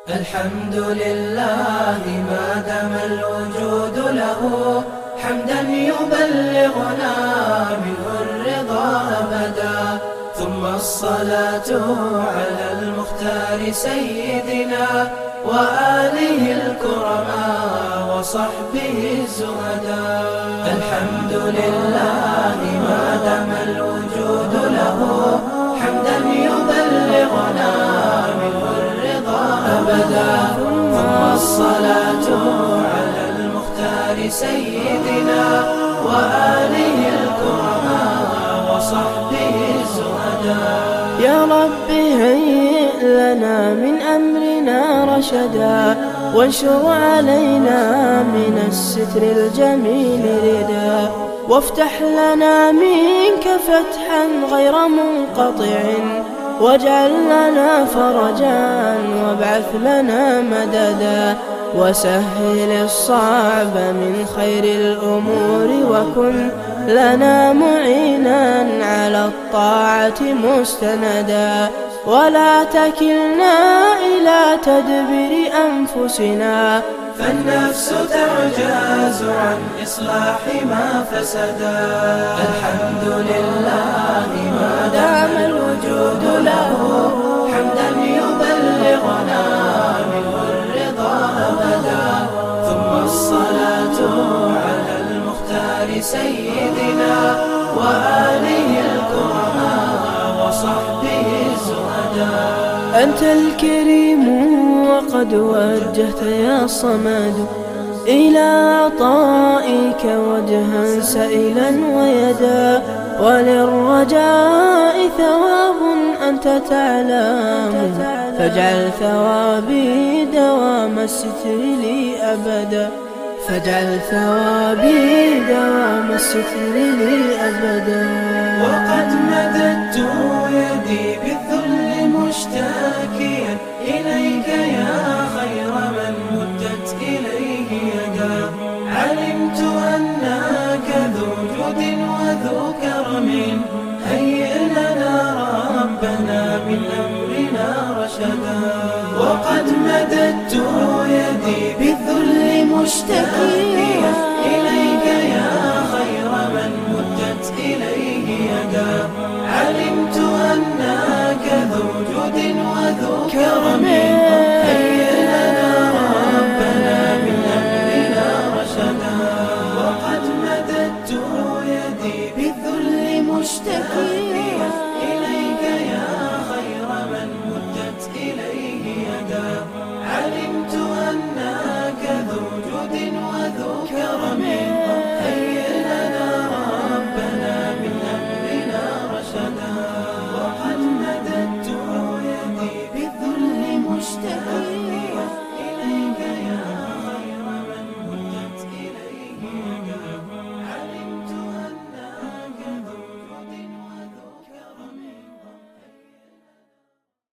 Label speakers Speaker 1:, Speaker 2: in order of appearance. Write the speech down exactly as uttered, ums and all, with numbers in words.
Speaker 1: الحمد لله ما دام الوجود له حمدا يبلغنا منه الرضا أبدا، ثم الصلاة على المختار سيدنا وآله الكرماء وصحبه الزهداء. الحمد لله ما دام الوجود له حمدا يبلغنا منه الرضا أبدا، ثم الصلاة على المختار سيدنا وآله الكرماء وصحبه الزهداء.
Speaker 2: يا رب هيئ لنا من أمرنا رشدا، وانشر علينا من الستر الجميل ردا، وافتح لنا منك فتحا غير منقطع، واجعل لنا فرجا وابعث لنا مددا، وسهل الصعب من خير الأمور، وكن لنا معينا على الطاعة مستندا، ولا تكلنا إلى تدبير أنفسنا،
Speaker 1: فالنفس تعجز عن إصلاح ما فسدا. الحمد لله ما دام الوجود له حمدا يبلغنا منه الرضا أبدا، ثم الصلاة على المختار سيدنا وآله الكرماء وصحبه الزهداء.
Speaker 2: أنت الكريم وقد وجهت يا صمد إلى عطائك وجها سائلا ويدا، وللرجاء ثواب أنت تعلم، فاجعل ثوابي دوام الستر لي أبدا، فاجعل ثوابي دوام الستر لي أبدا.
Speaker 1: وقد مددت يدي بالذل مشتاكيا إليك يا خير من مدت إليه يدا، علمت أنك ذو جود وذو كرم، هيئ لنا ربنا من أمرنا رشدا. وقد مددت يدي بالذل مشتاكيا إليك يا خير من مدت إليه يدا، علمت أنك ذو جود وذو كرم، هيئ لنا ربنا من أمرنا رشدا. وقد مددت يدي بالذل مشتاكيا إليك يا خير من مدت إليه يدا، علمت أنك ذو جود وذو كرم.